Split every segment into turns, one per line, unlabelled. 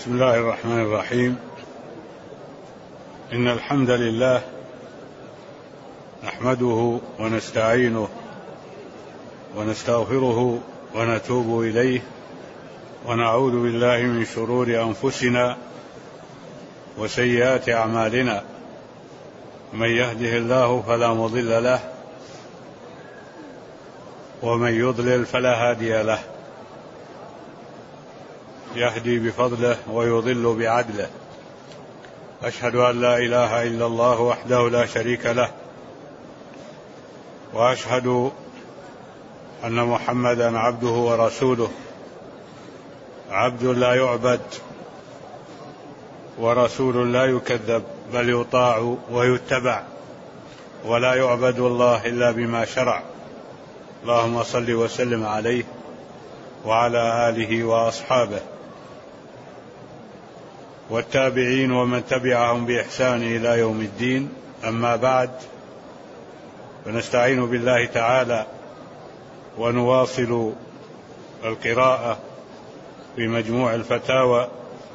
بسم الله الرحمن الرحيم. إن الحمد لله نحمده ونستعينه ونستغفره ونتوب إليه ونعوذ بالله من شرور أنفسنا وسيئات أعمالنا، من يهده الله فلا مضل له ومن يضلل فلا هادي له، يهدي بفضله ويضل بعدله. أشهد أن لا إله إلا الله وحده لا شريك له، وأشهد أن محمدا عبده ورسوله، عبد لا يعبد ورسول لا يكذب، بل يطاع ويتبع، ولا يعبد الله إلا بما شرع. اللهم صل وسلم عليه وعلى آله وأصحابه والتابعين ومن تبعهم بإحسان إلى يوم الدين. أما بعد، فنستعين بالله تعالى ونواصل القراءة في مجموع الفتاوى.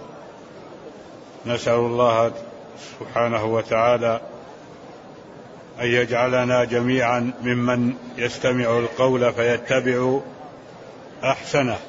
نسأل الله سبحانه وتعالى أن يجعلنا جميعا ممن يستمع القول فيتبع أحسنه.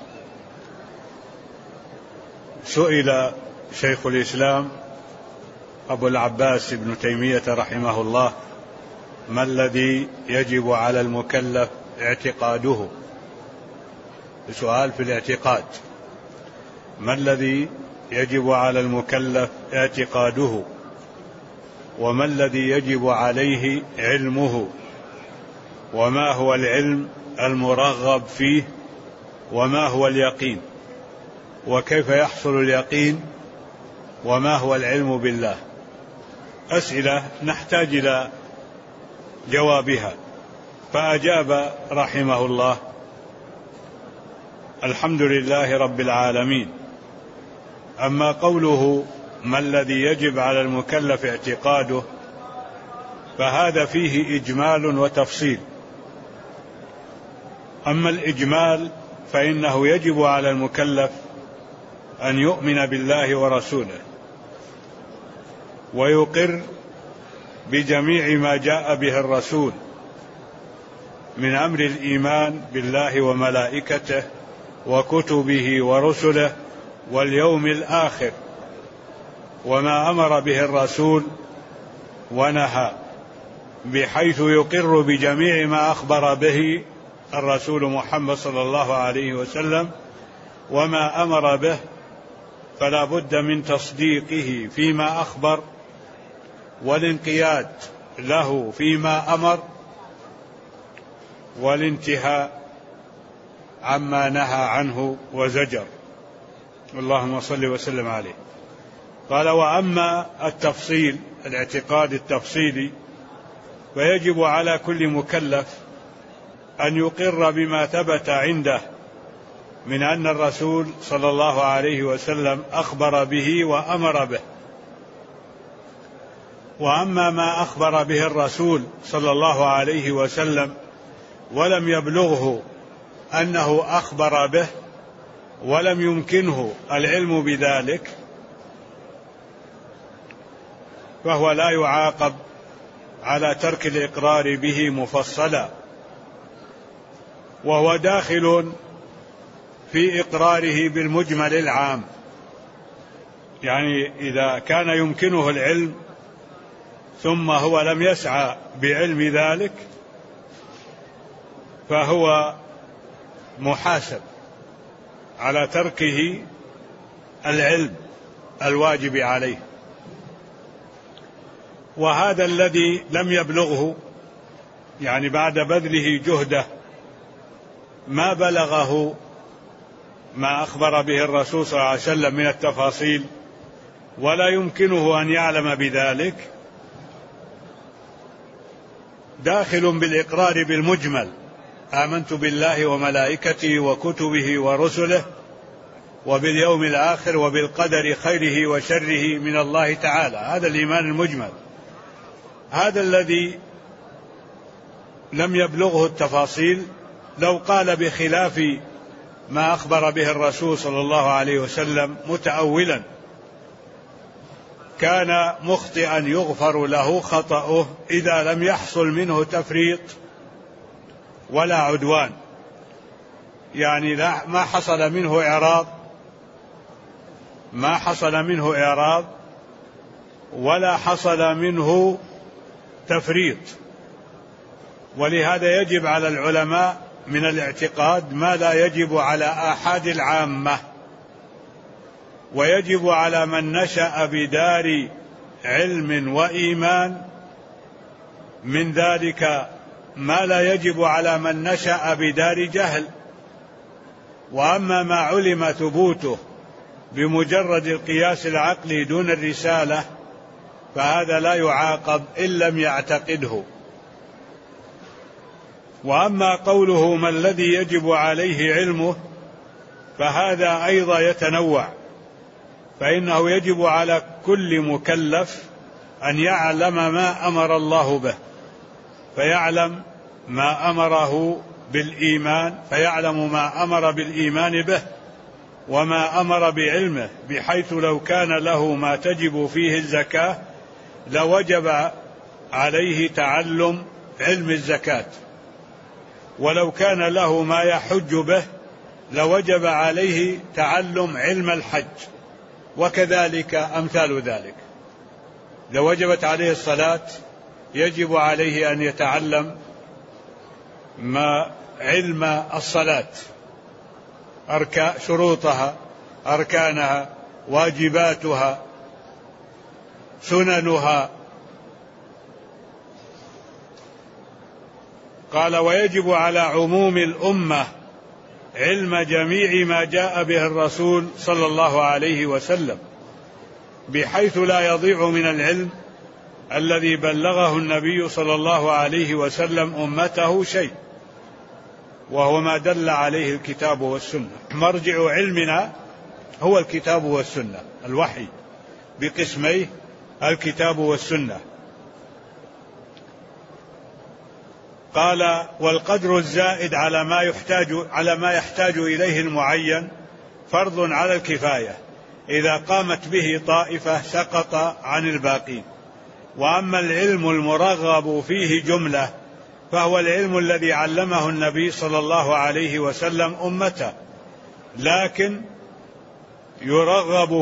سئل شيخ الإسلام أبو العباس ابن تيمية رحمه الله: ما الذي يجب على المكلف اعتقاده؟ سؤال في الاعتقاد: ما الذي يجب على المكلف اعتقاده؟ وما الذي يجب عليه علمه؟ وما هو العلم المرغب فيه؟ وما هو اليقين؟ وكيف يحصل اليقين؟ وما هو العلم بالله؟ أسئلة نحتاج إلى جوابها. فأجاب رحمه الله: الحمد لله رب العالمين. أما قوله ما الذي يجب على المكلف اعتقاده، فهذا فيه إجمال وتفصيل. أما الإجمال فإنه يجب على المكلف أن يؤمن بالله ورسوله، ويقر بجميع ما جاء به الرسول من أمر الإيمان بالله وملائكته وكتبه ورسله واليوم الآخر، وما أمر به الرسول ونهى، بحيث يقر بجميع ما أخبر به الرسول محمد صلى الله عليه وسلم وما أمر به، فلا بد من تصديقه فيما أخبر والانقياد له فيما أمر والانتهاء عما نهى عنه وزجر. اللهم صل وسلم عليه. قال: وأما التفصيل، الاعتقاد التفصيلي، فيجب على كل مكلف أن يقر بما ثبت عنده من أن الرسول صلى الله عليه وسلم أخبر به وأمر به. وأما ما أخبر به الرسول صلى الله عليه وسلم ولم يبلغه أنه أخبر به ولم يمكنه العلم بذلك، فهو لا يعاقب على ترك الإقرار به مفصلا، وهو داخل في إقراره بالمجمل العام. يعني إذا كان يمكنه العلم ثم هو لم يسعى بعلم ذلك، فهو محاسب على تركه العلم الواجب عليه. وهذا الذي لم يبلغه، يعني بعد بذله جهده ما بلغه ما أخبر به الرسول صلى الله عليه وسلم من التفاصيل، ولا يمكنه أن يعلم بذلك، داخل بالإقرار بالمجمل: آمنت بالله وملائكته وكتبه ورسله وباليوم الآخر وبالقدر خيره وشره من الله تعالى. هذا الإيمان المجمل. هذا الذي لم يبلغه التفاصيل لو قال بخلاف ما أخبر به الرسول صلى الله عليه وسلم متأولا كان مخطئا يغفر له خطأه إذا لم يحصل منه تفريط ولا عدوان، يعني ما حصل منه إعراض ولا حصل منه تفريط. ولهذا يجب على العلماء من الاعتقاد ما لا يجب على آحاد العامة، ويجب على من نشأ بدار علم وإيمان من ذلك ما لا يجب على من نشأ بدار جهل. وأما ما علم ثبوته بمجرد القياس العقلي دون الرسالة فهذا لا يعاقب إن لم يعتقده. وأما قوله ما الذي يجب عليه علمه فهذا أيضا يتنوع، فإنه يجب على كل مكلف أن يعلم ما أمر الله به، فيعلم ما أمره بالإيمان، فيعلم ما أمر بالإيمان به وما أمر بعلمه، بحيث لو كان له ما تجب فيه الزكاة لوجب عليه تعلم علم الزكاة، ولو كان له ما يحج به لوجب عليه تعلم علم الحج، وكذلك أمثال ذلك. لو وجبت عليه الصلاة يجب عليه أن يتعلم ما علم الصلاة، شروطها، أركانها، واجباتها، سننها. قال ويجب على عموم الأمة علم جميع ما جاء به الرسول صلى الله عليه وسلم، بحيث لا يضيع من العلم الذي بلغه النبي صلى الله عليه وسلم أمته شيء، وهو ما دل عليه الكتاب والسنة. مرجع علمنا هو الكتاب والسنة، الوحي بقسميه الكتاب والسنة. قال والقدر الزائد على ما يحتاج إليه المعين فرض على الكفاية، إذا قامت به طائفة سقط عن الباقين. وأما العلم المرغب فيه جملة فهو العلم الذي علمه النبي صلى الله عليه وسلم أمته، لكن يرغب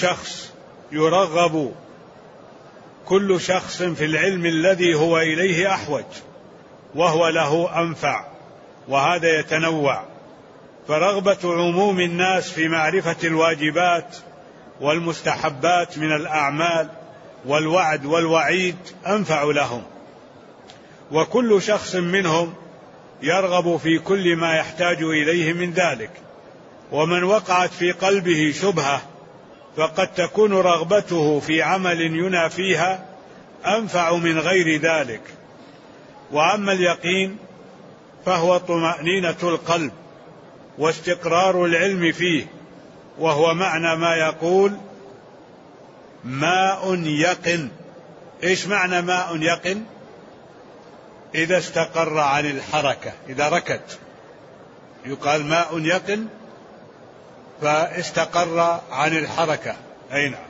كل شخص في العلم الذي هو إليه أحوج وهو له أنفع، وهذا يتنوع. فرغبة عموم الناس في معرفة الواجبات والمستحبات من الأعمال والوعد والوعيد أنفع لهم، وكل شخص منهم يرغب في كل ما يحتاج إليه من ذلك. ومن وقعت في قلبه شبهة فقد تكون رغبته في عمل ينافيها أنفع من غير ذلك. وأما اليقين فهو طمأنينة القلب واستقرار العلم فيه، وهو معنى ما يقول ماء يقن. إيش معنى ماء يقن؟ إذا استقر عن الحركة، إذا ركد يقال ماء يقن فاستقر عن الحركة. أي نعم.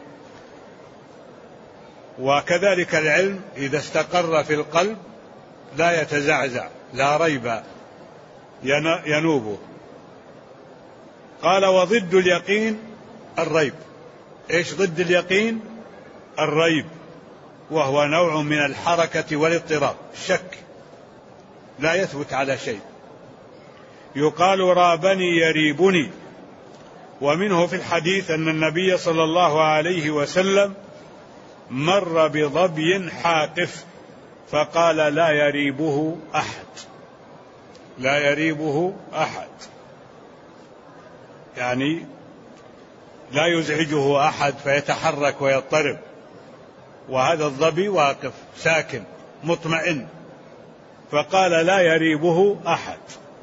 وكذلك العلم إذا استقر في القلب لا يتزعزع، لا ريب ينوبه. قال وضد اليقين الريب. إيش ضد اليقين؟ الريب، وهو نوع من الحركة والاضطراب، الشك، لا يثبت على شيء. يقال رابني يريبني. ومنه في الحديث أن النبي صلى الله عليه وسلم مر بظبي حاقف فقال لا يريبه أحد، يعني لا يزعجه أحد فيتحرك ويضطرب، وهذا الظبي واقف ساكن مطمئن، فقال لا يريبه أحد.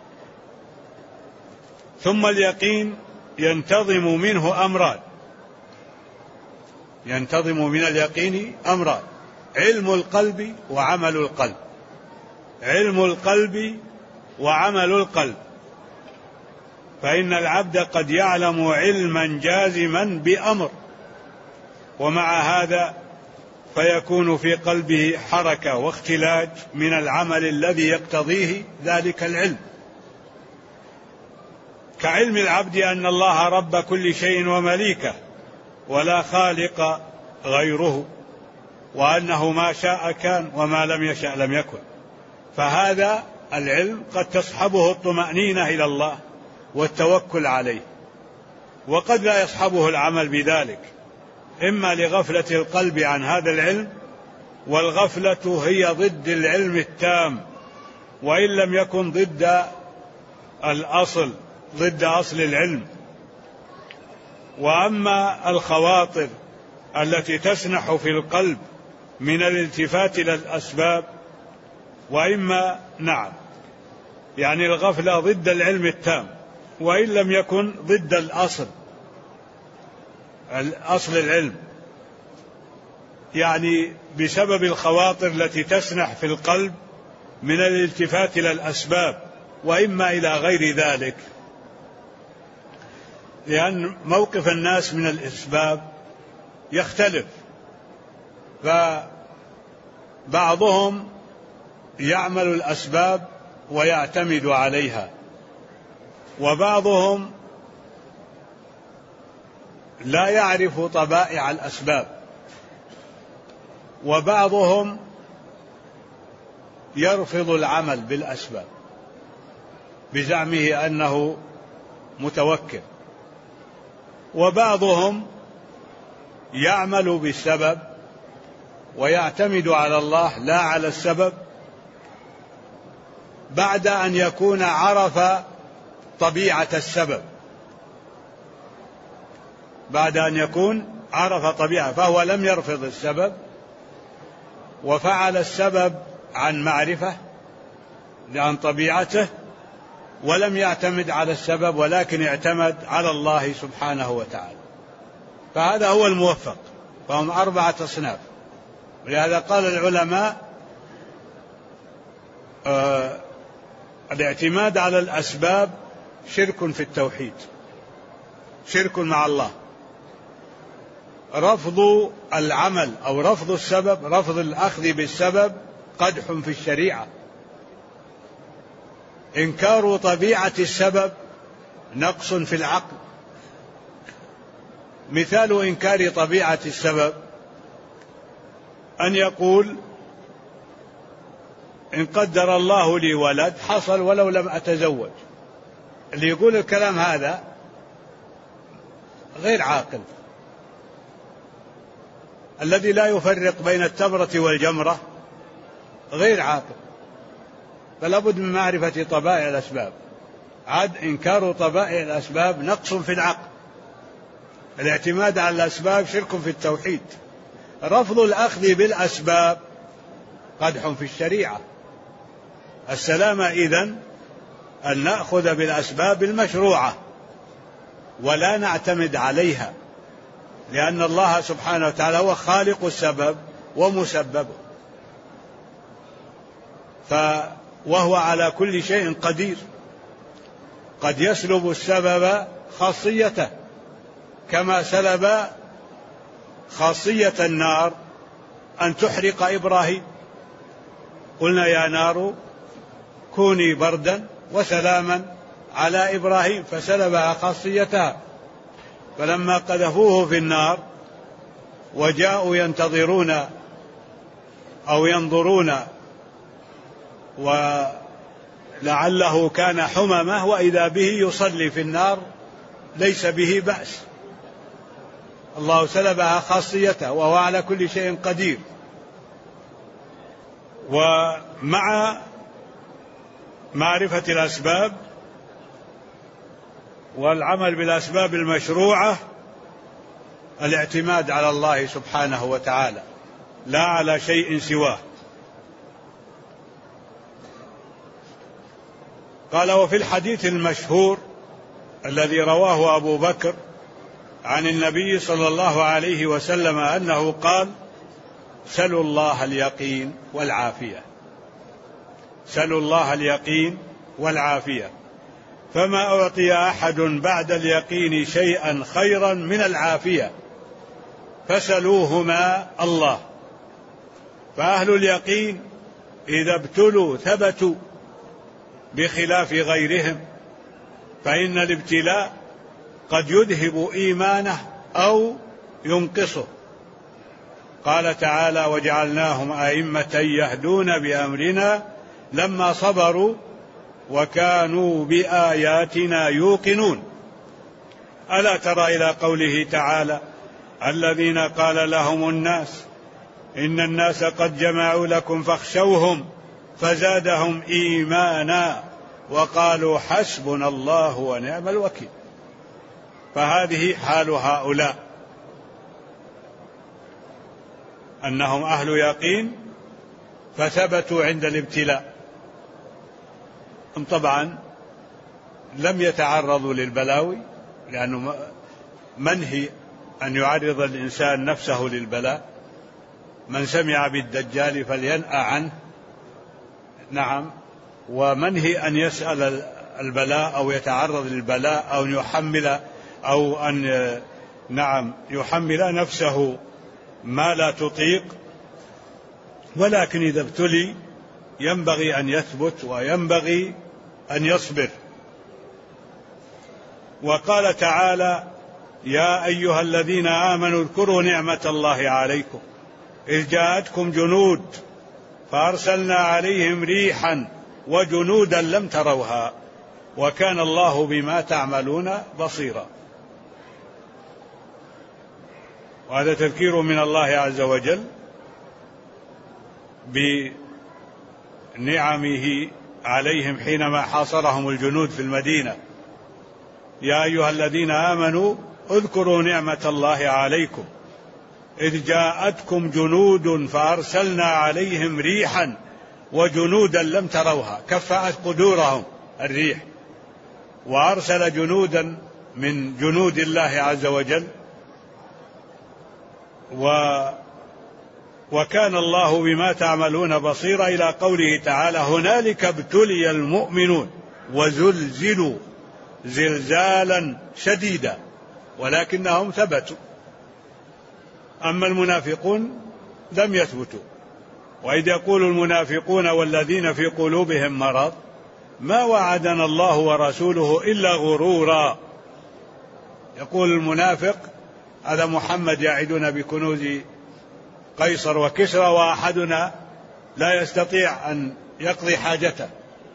ثم اليقين ينتظم من اليقين أمران: علم القلب وعمل القلب. علم القلب وعمل القلب. فإن العبد قد يعلم علما جازما بأمر، ومع هذا فيكون في قلبه حركة واختلاج من العمل الذي يقتضيه ذلك العلم، كعلم العبد أن الله رب كل شيء ومليكه ولا خالق غيره، وأنه ما شاء كان وما لم يشأ لم يكن. فهذا العلم قد تصحبه الطمأنينة إلى الله والتوكل عليه، وقد لا يصحبه العمل بذلك، إما لغفلة القلب عن هذا العلم، والغفلة هي ضد العلم التام، وإن لم يكن ضد الأصل، ضد أصل العلم. وأما الخواطر التي تسنح في القلب من الالتفات إلى الأسباب، وإما يعني الغفلة ضد العلم التام، وإن لم يكن ضد الأصل العلم، يعني بسبب الخواطر التي تسنح في القلب من الالتفات إلى الأسباب، وإما إلى غير ذلك، لأن موقف الناس من الأسباب يختلف، فبعضهم يعمل الأسباب ويعتمد عليها، وبعضهم لا يعرف طبائع الأسباب، وبعضهم يرفض العمل بالأسباب بزعمه أنه متوكل، وبعضهم يعمل بالسبب ويعتمد على الله لا على السبب، بعد أن يكون عرف طبيعة السبب، بعد أن يكون عرف طبيعة، فهو لم يرفض السبب وفعل السبب عن معرفة عن طبيعته، ولم يعتمد على السبب ولكن اعتمد على الله سبحانه وتعالى، فهذا هو الموفق. فهم 4 أصناف. ولهذا قال العلماء الاعتماد على الأسباب شرك في التوحيد، شرك مع الله. رفض العمل أو رفض السبب، رفض الأخذ بالسبب قدح في الشريعة. إنكار طبيعة السبب نقص في العقل. مثال إنكار طبيعة السبب أن يقول إن قدر الله لي ولد حصل ولو لم أتزوج. اللي يقول الكلام هذا غير عاقل، الذي لا يفرق بين التمرة والجمرة غير عاقل، فلا بد من معرفة طبائع الأسباب. عاد إنكار طبائع الأسباب نقص في العقل. الاعتماد على الأسباب شرك في التوحيد. رفض الأخذ بالأسباب قدح في الشريعة. السلامة إذن أن نأخذ بالأسباب المشروعة ولا نعتمد عليها، لأن الله سبحانه وتعالى هو خالق السبب ومسببه، وهو على كل شيء قدير. قد يسلب السبب خاصيته، كما سلب خاصية النار أن تحرق إبراهيم. قلنا يا نار كوني بردا وسلاما على إبراهيم، فسلبها خاصيتها. فلما قذفوه في النار وجاءوا ينتظرون أو ينظرون ولعله كان حممة، وإذا به يصلي في النار ليس به بأس. الله سلبها خاصيته وهو على كل شيء قدير. ومع معرفة الأسباب والعمل بالأسباب المشروعة الاعتماد على الله سبحانه وتعالى لا على شيء سواه. قال وفي الحديث المشهور الذي رواه أبو بكر عن النبي صلى الله عليه وسلم أنه قال سلوا الله اليقين والعافية. سلوا الله اليقين والعافية. فما أعطي أحد بعد اليقين شيئا خيرا من العافية فسلوهما الله. فأهل اليقين إذا ابتلوا ثبتوا بخلاف غيرهم، فإن الابتلاء قد يذهب إيمانه أو ينقصه. قال تعالى: وجعلناهم أئمة يهدون بأمرنا لما صبروا وكانوا بآياتنا يوقنون. ألا ترى إلى قوله تعالى: الذين قال لهم الناس إن الناس قد جمعوا لكم فاخشوهم فزادهم إيمانا وقالوا حسبنا الله ونعم الوكيل. فهذه حال هؤلاء، أنهم أهل يقين فثبتوا عند الابتلاء. طبعا لم يتعرضوا للبلاوي، لأنه منهي أن يعرض الإنسان نفسه للبلاء. من سمع بالدجال فلينأ عنه، نعم، ومنهي أن يسأل البلاء أو يتعرض للبلاء أو يحمل أو أن يحمل نفسه ما لا تطيق. ولكن إذا ابتلي ينبغي أن يثبت وينبغي أن يصبر. وقال تعالى: يا أيها الذين آمنوا اذكروا نعمة الله عليكم إذ جاءتكم جنود فأرسلنا عليهم ريحا وجنودا لم تروها وكان الله بما تعملون بصيرا. وهذا تذكير من الله عز وجل بنعمه عليهم حينما حاصرهم الجنود في المدينة. يا أيها الذين آمنوا اذكروا نعمة الله عليكم إذ جاءتكم جنود فأرسلنا عليهم ريحا وجنودا لم تروها. كفأت قدورهم الريح، وأرسل جنودا من جنود الله عز وجل. وكان الله بما تعملون بصيرا، إلى قوله تعالى: هنالك ابتلي المؤمنون وزلزلوا زلزالا شديدا ولكنهم ثبتوا. أما المنافقون لم يثبتوا. وإذ يقول المنافقون والذين في قلوبهم مرض ما وعدنا الله ورسوله إلا غرورا. يقول المنافق: هذا محمد يعدنا بكنوز قيصر وكسرى وأحدنا لا يستطيع أن يقضي حاجته.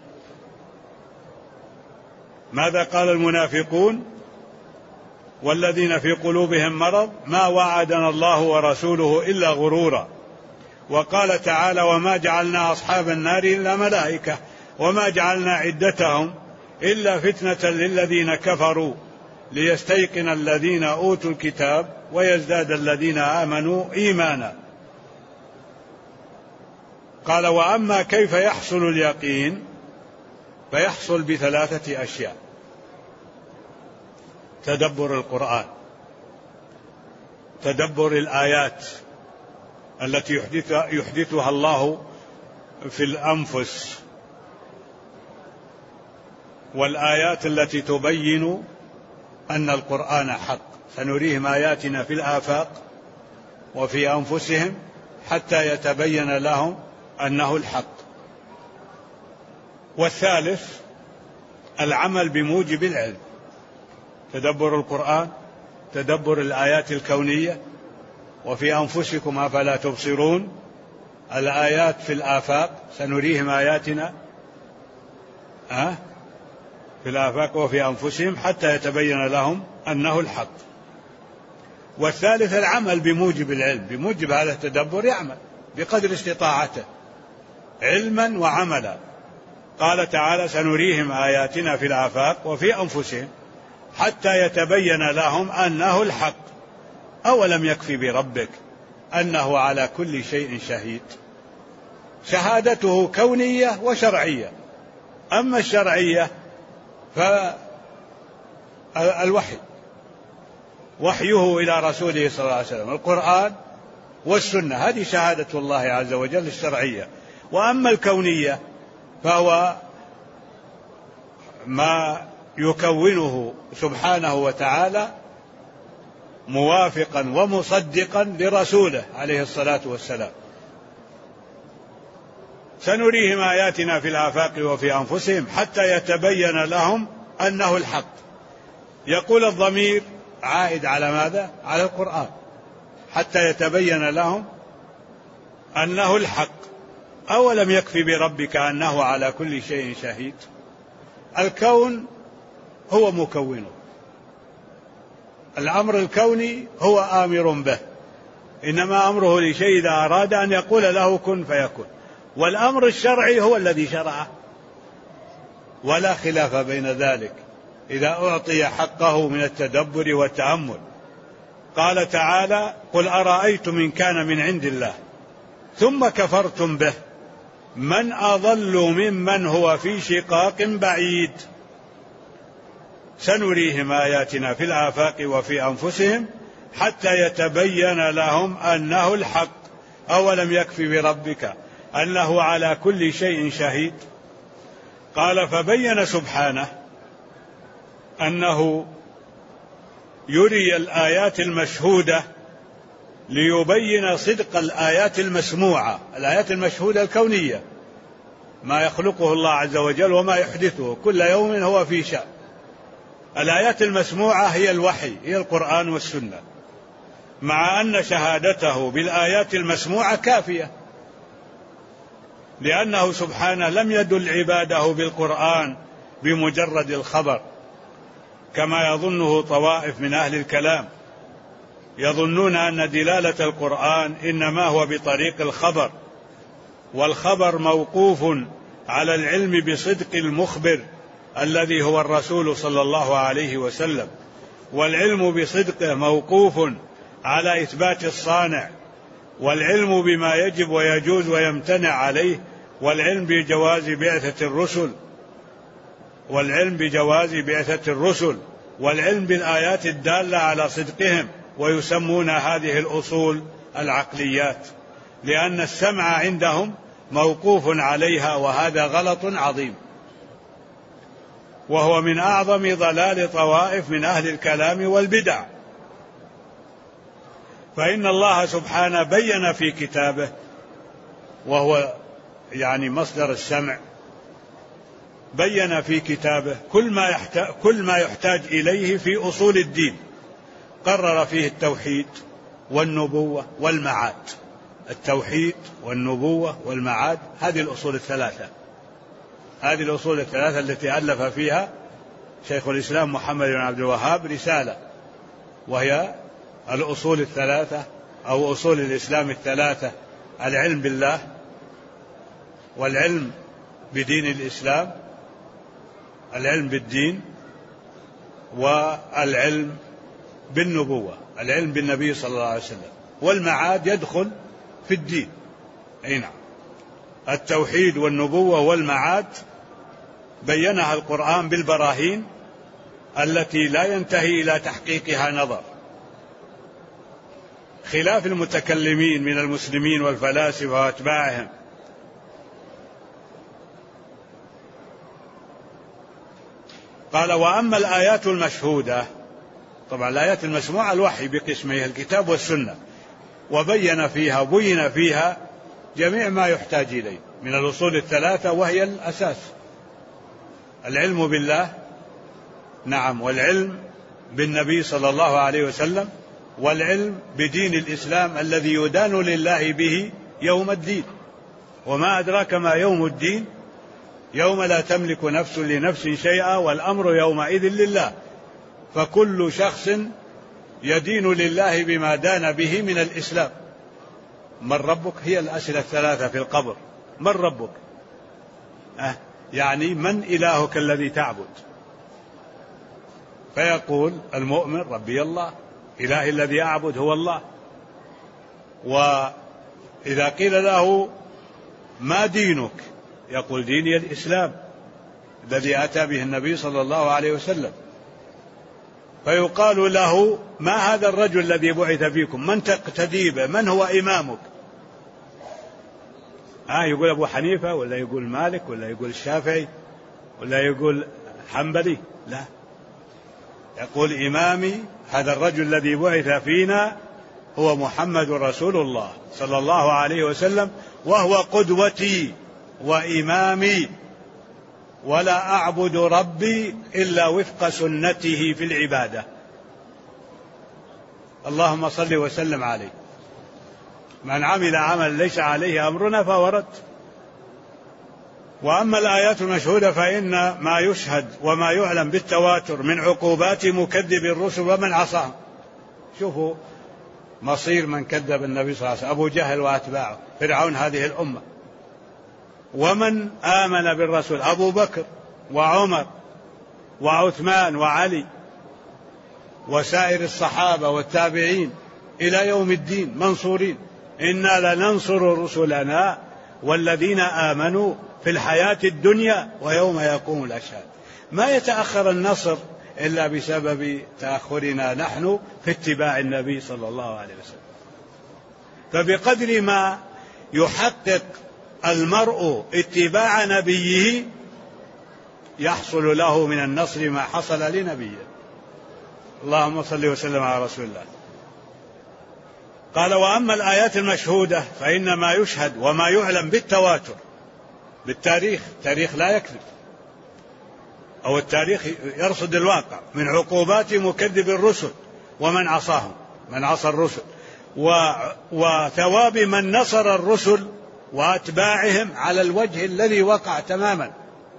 ماذا قال المنافقون والذين في قلوبهم مرض؟ ما وعدنا الله ورسوله إلا غرورا. وقال تعالى: وما جعلنا أصحاب النار إلا ملائكة وما جعلنا عدتهم إلا فتنة للذين كفروا ليستيقن الذين أوتوا الكتاب ويزداد الذين آمنوا إيمانا. قال: وأما كيف يحصل اليقين؟ فيحصل بثلاثة أشياء: تدبر القرآن، تدبر الآيات التي يحدثها الله في الأنفس، والآيات التي تبين أن القرآن حق. سنريهم آياتنا في الآفاق وفي أنفسهم حتى يتبين لهم أنه الحق. والثالث العمل بموجب العلم، تدبر القرآن، تدبر الآيات الكونية. وفي أنفسكم أفلا تبصرون، الآيات في الآفاق، سنريهم آياتنا في الآفاق وفي أنفسهم حتى يتبين لهم أنه الحق. والثالث العمل بموجب العلم، بموجب هذا التدبر يعمل بقدر استطاعته علما وعملا. قال تعالى: سنريهم آياتنا في الآفاق وفي أنفسهم حتى يتبين لهم أنه الحق. أولم يكفي بربك أنه على كل شيء شهيد؟ شهادته كونية وشرعية. أما الشرعية فالوحي، وحيه إلى رسوله صلى الله عليه وسلم، القرآن والسنة، هذه شهادة الله عز وجل الشرعية. وأما الكونية فهو ما يكونه سبحانه وتعالى موافقا ومصدقا لرسوله عليه الصلاة والسلام. سنريهم آياتنا في الآفاق وفي أنفسهم حتى يتبين لهم أنه الحق. يقول الضمير عائد على ماذا؟ على القرآن. حتى يتبين لهم أنه الحق. أولم يكفي بربك أنه على كل شيء شهيد؟ الكون هو مكونه، الأمر الكوني هو آمر به، إنما أمره لشيء إذا أراد أن يقول له كن فيكون. والأمر الشرعي هو الذي شرعه، ولا خلاف بين ذلك إذا أعطي حقه من التدبر والتأمل. قال تعالى: قل أرأيتم إن كان من عند الله ثم كفرتم به من أضل ممن هو في شقاق بعيد. سنريهم آياتنا في الآفاق وفي أنفسهم حتى يتبين لهم أنه الحق. أولم يكفي بربك أنه على كل شيء شهيد. قال: فبين سبحانه أنه يري الآيات المشهودة ليبين صدق الآيات المسموعة. الآيات المشهودة الكونية، ما يخلقه الله عز وجل وما يحدثه، كل يوم هو في شأن. الآيات المسموعة هي الوحي، هي القرآن والسنة، مع أن شهادته بالآيات المسموعة كافية، لأنه سبحانه لم يدل عباده بالقرآن بمجرد الخبر كما يظنه طوائف من أهل الكلام. يظنون أن دلالة القرآن إنما هو بطريق الخبر، والخبر موقوف على العلم بصدق المخبر الذي هو الرسول صلى الله عليه وسلم، والعلم بصدقه موقوف على إثبات الصانع، والعلم بما يجب ويجوز ويمتنع عليه، والعلم بجواز بعثة الرسل، والعلم بالآيات الدالة على صدقهم. ويسمون هذه الأصول العقليات، لأن السمع عندهم موقوف عليها، وهذا غلط عظيم، وهو من أعظم ضلال طوائف من أهل الكلام والبدع. فإن الله سبحانه بين في كتابه، وهو يعني مصدر السمع، بين في كتابه كل ما يحتاج إليه في أصول الدين. قرر فيه التوحيد والنبوة والمعاد. التوحيد والنبوة والمعاد، هذه الأصول الثلاثة التي ألف فيها شيخ الإسلام محمد بن عبد الوهاب رسالة، وهي الأصول الثلاثة أو أصول الإسلام الثلاثة: العلم بالله، والعلم بدين الإسلام، العلم بالدين، والعلم بالنبوة، العلم بالنبي صلى الله عليه وسلم. والمعاد يدخل في الدين. أي نعم، التوحيد والنبوة والمعاد بينها القرآن بالبراهين التي لا ينتهي إلى تحقيقها نظر، خلاف المتكلمين من المسلمين والفلاسفة وأتباعهم. قال: وأما الآيات المشهودة، طبعا الآيات المسموعة الوحي بقسميه الكتاب والسنة، وبين فيها جميع ما يحتاج إليه من الأصول الثلاثة، وهي الأساس: العلم بالله، نعم، والعلم بالنبي صلى الله عليه وسلم، والعلم بدين الإسلام الذي يدان لله به يوم الدين. وما أدراك ما يوم الدين؟ يوم لا تملك نفس لنفس شيئا والأمر يومئذ لله. فكل شخص يدين لله بما دان به من الإسلام. من ربك؟ هي الأسئلة الثلاثة في القبر. من ربك؟ يعني من إلهك الذي تعبد؟ فيقول المؤمن: ربي الله، إلهي الذي أعبد هو الله. وإذا قيل له: ما دينك؟ يقول: ديني الإسلام الذي أتى به النبي صلى الله عليه وسلم. فيقال له: ما هذا الرجل الذي بعث فيكم؟ من تقتدي به؟ من هو إمامك؟ يقول أبو حنيفة، ولا يقول مالك، ولا يقول الشافعي، ولا يقول حنبلي؟ لا، يقول إمامي هذا الرجل الذي بعث فينا هو محمد رسول الله صلى الله عليه وسلم، وهو قدوتي وإمامي، ولا أعبد ربي إلا وفق سنته في العبادة. اللهم صل وسلم عليه. من عمل عمل ليس عليه أمرنا فهو رد. وأما الآيات المشهودة فإن ما يشهد وما يعلم بالتواتر من عقوبات مكذب الرسل ومن عصاهم. شوفوا مصير من كذب النبي صلى الله عليه وسلم، أبو جهل وأتباعه، فرعون هذه الأمة. ومن آمن بالرسول أبو بكر وعمر وعثمان وعلي وسائر الصحابة والتابعين إلى يوم الدين منصورين. إنا لننصر رسلنا والذين آمنوا في الحياة الدنيا ويوم يقوم الأشهاد. ما يتأخر النصر إلا بسبب تأخرنا نحن في اتباع النبي صلى الله عليه وسلم. فبقدر ما يحقق المرء اتباع نبيه يحصل له من النصر ما حصل لنبيه. اللهم صل وسلم على رسول الله. قال وأما الآيات المشهودة فإن ما يشهد وما يعلم بالتواتر، بالتاريخ، تاريخ لا يكذب، أو التاريخ يرصد الواقع، من عقوبات مكذب الرسل ومن عصاهم، من عصى الرسل، وثواب من نصر الرسل وأتباعهم على الوجه الذي وقع تماما.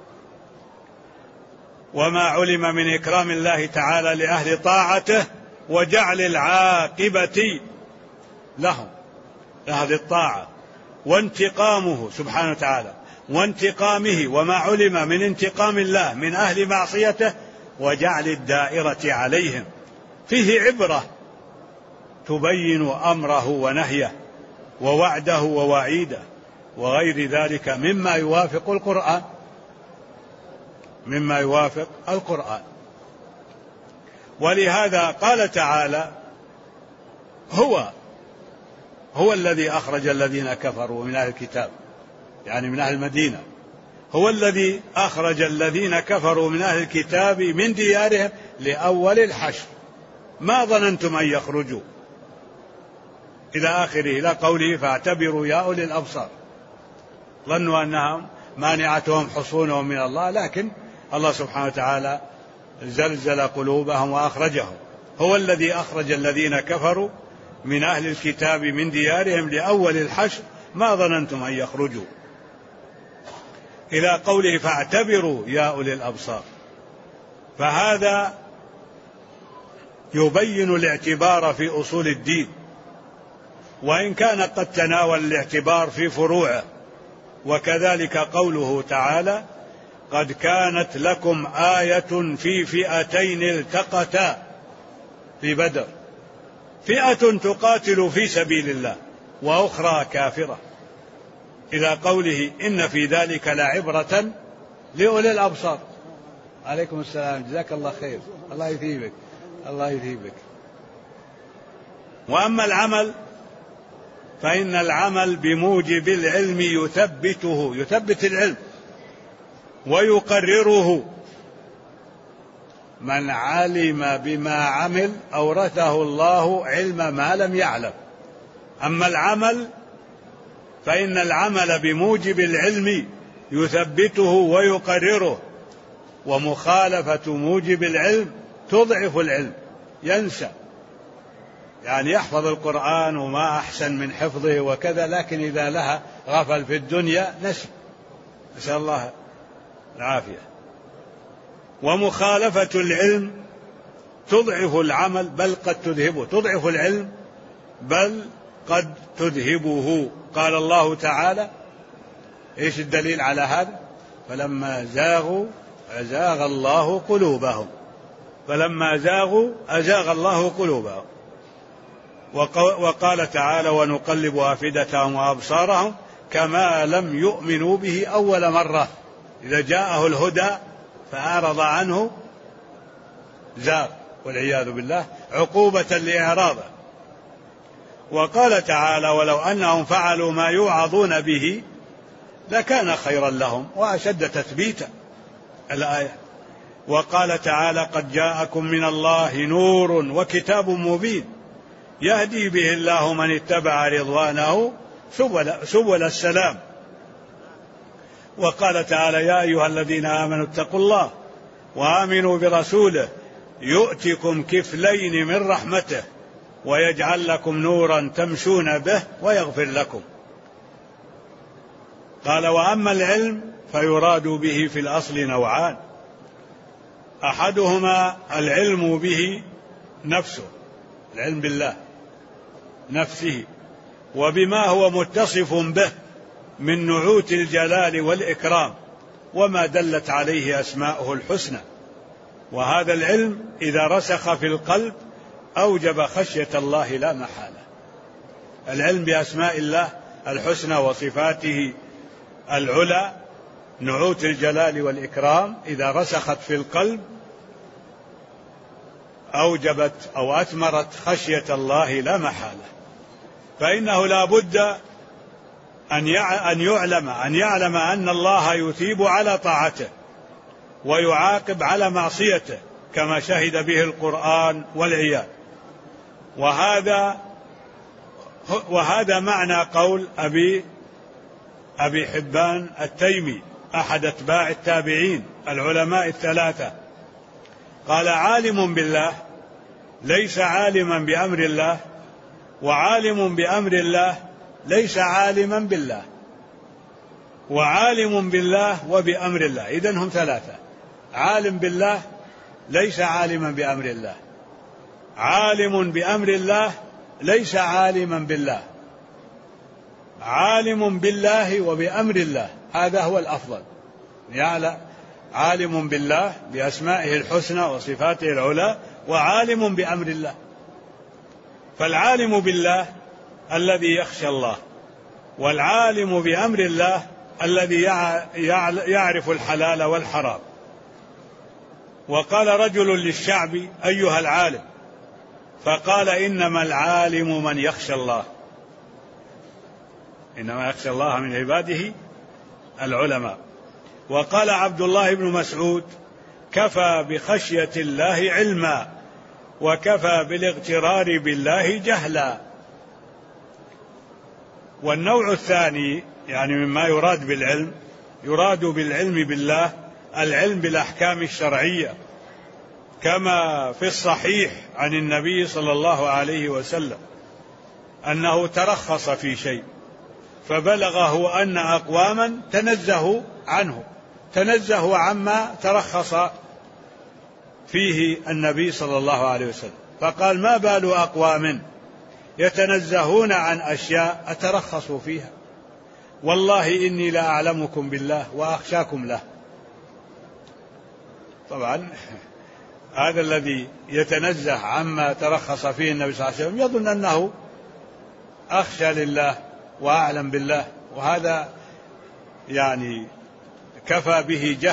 وما علم من إكرام الله تعالى لأهل طاعته وجعل العاقبة لهم، أهل الطاعة، وانتقامه سبحانه وتعالى، وانتقامه، وما علم من انتقام الله من أهل معصيته وجعل الدائرة عليهم، فيه عبرة تبين أمره ونهيه ووعده ووعيده وغير ذلك مما يوافق القرآن، مما يوافق القرآن. ولهذا قال تعالى هو الذي أخرج الذين كفروا من أهل الكتاب، يعني من أهل المدينة، هو الذي أخرج الذين كفروا من أهل الكتاب من ديارهم لأول الحشر، ما ظننتم أن يخرجوا، إلى آخره، إلى قوله فاعتبروا يا أولي الأبصار. ظنوا أنهم مانعتهم حصونهم من الله، لكن الله سبحانه وتعالى زلزل قلوبهم وأخرجهم. هو الذي أخرج الذين كفروا من أهل الكتاب من ديارهم لأول الحشر ما ظننتم أن يخرجوا، إلى قوله فاعتبروا يا أولي الأبصار. فهذا يبين الاعتبار في أصول الدين، وإن كان قد تناول الاعتبار في فروعه. وكذلك قوله تعالى قد كانت لكم آية في فئتين التقتا في بدر، فئة تقاتل في سبيل الله وأخرى كافرة، إلى قوله إن في ذلك لعبرة لأولي الأبصار. عليكم السلام، جزاك الله خير، الله يثيبك، الله يثيبك. وأما العمل فإن العمل بموجب العلم يثبت العلم ويقرره. من علم بما عمل أورثه الله علم ما لم يعلم. أما العمل فإن العمل بموجب العلم يثبته ويقرره، ومخالفة موجب العلم تضعف العلم، ينسى، يعني يحفظ القرآن وما أحسن من حفظه وكذا، لكن إذا لها غفل في الدنيا نسي، نسأل الله العافية. ومخالفة العلم تضعف العمل بل قد تذهبه، تضعف العلم بل قد تذهبه. قال الله تعالى، ايش الدليل على هذا؟ فلما زاغوا أزاغ الله قلوبهم، فلما زاغوا أزاغ الله قلوبهم. وقال تعالى ونقلب أفئدتهم وأبصارهم كما لم يؤمنوا به أول مرة، إذا جاءه الهدى فأعرض عنه زاغ والعياذ بالله، عقوبة لإعراضه. وقال تعالى ولو أنهم فعلوا ما يوعظون به لكان خيرا لهم وأشد تثبيتا الآية. وقال تعالى قد جاءكم من الله نور وكتاب مبين يهدي به الله من اتبع رضوانه سبل السلام. وقال تعالى يا أيها الذين آمنوا اتقوا الله وآمنوا برسوله يؤتكم كفلين من رحمته ويجعل لكم نورا تمشون به ويغفر لكم. قال وأما العلم فيراد به في الأصل نوعان، أحدهما العلم به نفسه، العلم بالله نفسه وبما هو متصف به من نعوت الجلال والإكرام وما دلت عليه أسماؤه الحسنى، وهذا العلم إذا رسخ في القلب أوجب خشية الله لا محالة. العلم بأسماء الله الحسنى وصفاته العلى نعوت الجلال والإكرام إذا رسخت في القلب أوجبت أو أثمرت خشية الله لا محالة. فإنه لا بد أن يعلم أن الله يثيب على طاعته ويعاقب على معصيته كما شهد به القرآن والعياذ. وهذا معنى قول أبي حبان التيمي أحد أتباع التابعين العلماء الثلاثة، قال عالم بالله ليس عالما بأمر الله، وعالم بأمر الله ليس عالما بالله، وعالم بالله وبأمر الله. إذن هم ثلاثة: عالم بالله ليس عالما بأمر الله، عالم بأمر الله ليس عالما بالله، عالم بالله وبأمر الله. هذا هو الأفضل، يعني عالم بالله بأسمائه الحسنى وصفاته العلى، وعالم بأمر الله. فالعالم بالله الذي يخشى الله، والعالم بأمر الله الذي يعرف الحلال والحرام. وقال رجل للشعب أيها العالم، فقال إنما العالم من يخشى الله، إنما يخشى الله من عباده العلماء. وقال عبد الله بن مسعود كفى بخشية الله علما وكفى بالاغترار بالله جهلا. والنوع الثاني يعني مما يراد بالعلم، يراد بالعلم بالله العلم بالأحكام الشرعية، كما في الصحيح عن النبي صلى الله عليه وسلم أنه ترخص في شيء فبلغه أن أقواما تنزهوا عما ترخص فيه النبي صلى الله عليه وسلم، فقال ما بال أقوام يتنزهون عن أشياء أترخصوا فيها، والله إني لا أعلمكم بالله وأخشاكم له. طبعا هذا الذي يتنزه عما ترخص فيه النبي صلى الله عليه وسلم يظن أنه أخشى لله وأعلم بالله، وهذا يعني كفى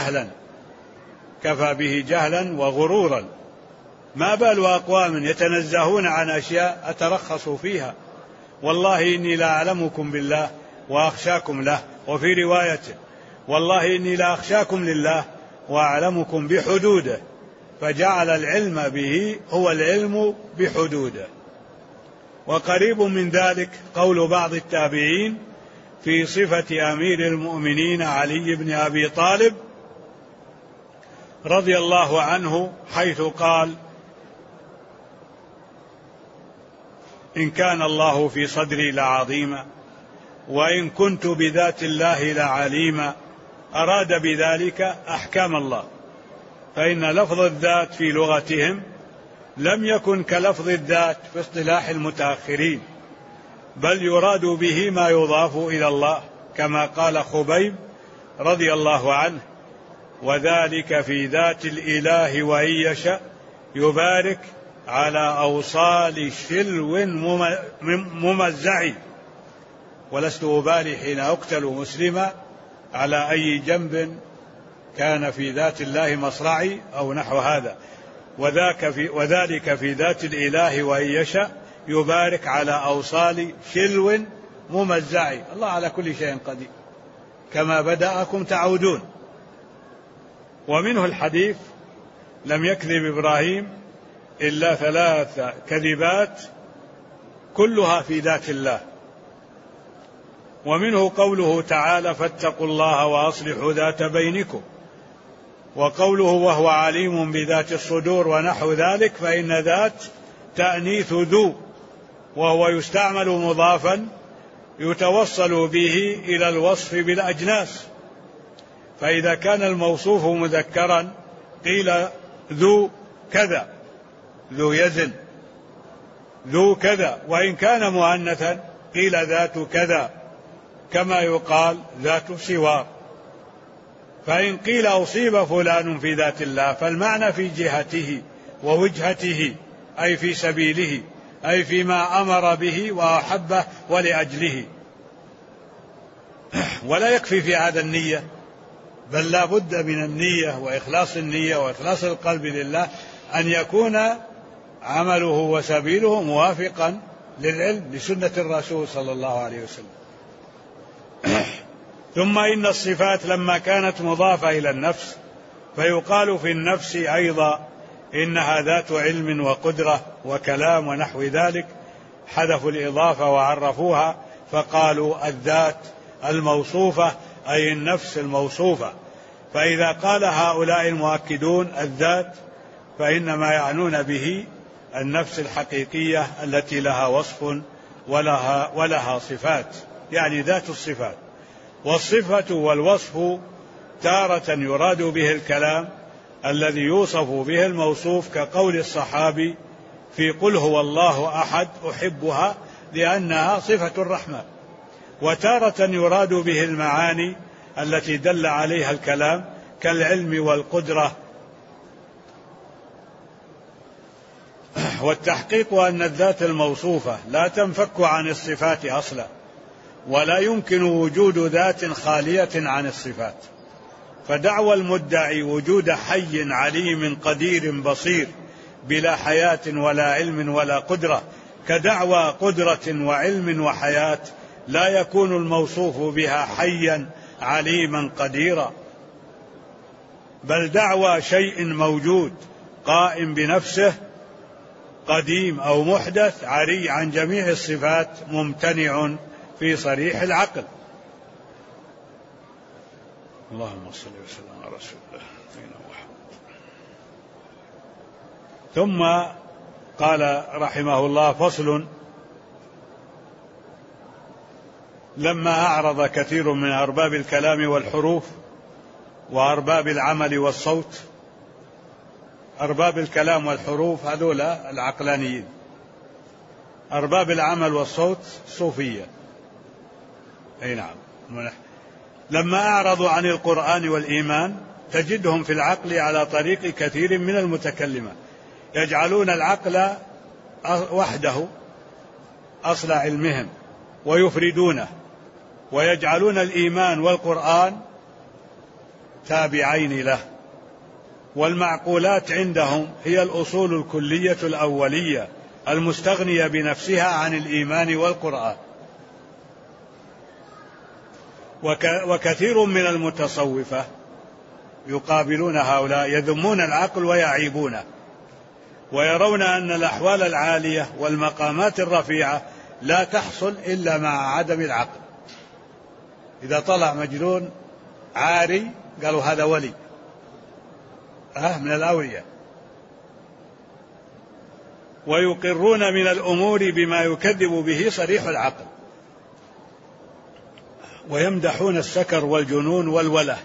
به جهلا وغرورا. ما بال أقوام يتنزهون عن أشياء أترخصوا فيها، والله إني لا أعلمكم بالله وأخشاكم له. وفي رواية والله إني لا أخشاكم لله وأعلمكم بحدوده، فجعل العلم به هو العلم بحدوده. وقريب من ذلك قول بعض التابعين في صفة أمير المؤمنين علي بن أبي طالب رضي الله عنه، حيث قال إن كان الله في صدري لعظيما وإن كنت بذات الله لعليما، أراد بذلك أحكام الله، فإن لفظ الذات في لغتهم لم يكن كلفظ الذات في اصطلاح المتأخرين، بل يراد به ما يضاف إلى الله، كما قال خبيب رضي الله عنه وذلك في ذات الإله وإن يشاء يبارك على أوصال شلو ممزع، ولست أبالي حين أقتل مسلما على أي جنب كان في ذات الله مصرعي أو نحو هذا، وذلك في ذات الإله وإن يشاء يبارك على أوصال شلو ممزع. الله على كل شيء قدير، كما بدأكم تعودون. ومنه الحديث لم يكذب إبراهيم إلا 3 كذبات كلها في ذات الله. ومنه قوله تعالى: فاتقوا الله وأصلحوا ذات بينكم، وقوله: وهو عليم بذات الصدور ونحو ذلك، فإن ذات تأنيث ذو، وهو يستعمل مضافا يتوصل به إلى الوصف بالأجناس، فإذا كان الموصوف مذكرا قيل ذو كذا، ذو يزن، ذو كذا، وإن كان مؤنثا قيل ذات كذا، كما يقال ذات سوار. فإن قيل أصيب فلان في ذات الله فالمعنى في جهته ووجهته، أي في سبيله، أي فيما أمر به وأحبه ولأجله. ولا يكفي في هذا النية، بل لا بد من النية وإخلاص النية وإخلاص القلب لله، أن يكون عمله وسبيله موافقا للعلم لسنة الرسول صلى الله عليه وسلم. ثم إن الصفات لما كانت مضافة إلى النفس فيقال في النفس أيضا إنها ذات علم وقدرة وكلام ونحو ذلك، حذفوا الإضافة وعرفوها فقالوا الذات الموصوفة، أي النفس الموصوفة. فإذا قال هؤلاء المؤكدون الذات فإنما يعنون به النفس الحقيقية التي لها وصف ولها صفات، يعني ذات الصفات. والصفة والوصف تارة يراد به الكلام الذي يوصف به الموصوف، كقول الصحابي في قل هو الله أحد أحبها لأنها صفة الرحمن. وتارة يراد به المعاني التي دل عليها الكلام كالعلم والقدرة. والتحقيق أن الذات الموصوفة لا تنفك عن الصفات أصلا، ولا يمكن وجود ذات خالية عن الصفات. فدعوى المدعي وجود حي عليم قدير بصير بلا حياة ولا علم ولا قدرة، كدعوى قدرة وعلم وحياة لا يكون الموصوف بها حيا عليما قديرا، بل دعوى شيء موجود قائم بنفسه قديم أو محدث عري عن جميع الصفات ممتنع في صريح العقل. اللهم صل وسلم على رسول الله سيدنا محمد. ثم قال رحمه الله: فصل: لما أعرض كثير من أرباب الكلام والحروف وأرباب العمل والصوت. أرباب الكلام والحروف هذول العقلانيين، أرباب العمل والصوت صوفية. أي نعم. لما أعرضوا عن القرآن والإيمان تجدهم في العقل على طريق كثير من المتكلمة، يجعلون العقل وحده أصل علمهم ويفردونه، ويجعلون الإيمان والقرآن تابعين له. والمعقولات عندهم هي الأصول الكلية الأولية المستغنية بنفسها عن الإيمان والقرآن. وكثير من المتصوفة يقابلون هؤلاء يذمون العقل ويعيبونه، ويرون أن الأحوال العالية والمقامات الرفيعة لا تحصل إلا مع عدم العقل. إذا طلع مجنون عاري قالوا هذا ولي من الأولياء. ويقرون من الأمور بما يكذب به صريح العقل، ويمدحون السكر والجنون والوله،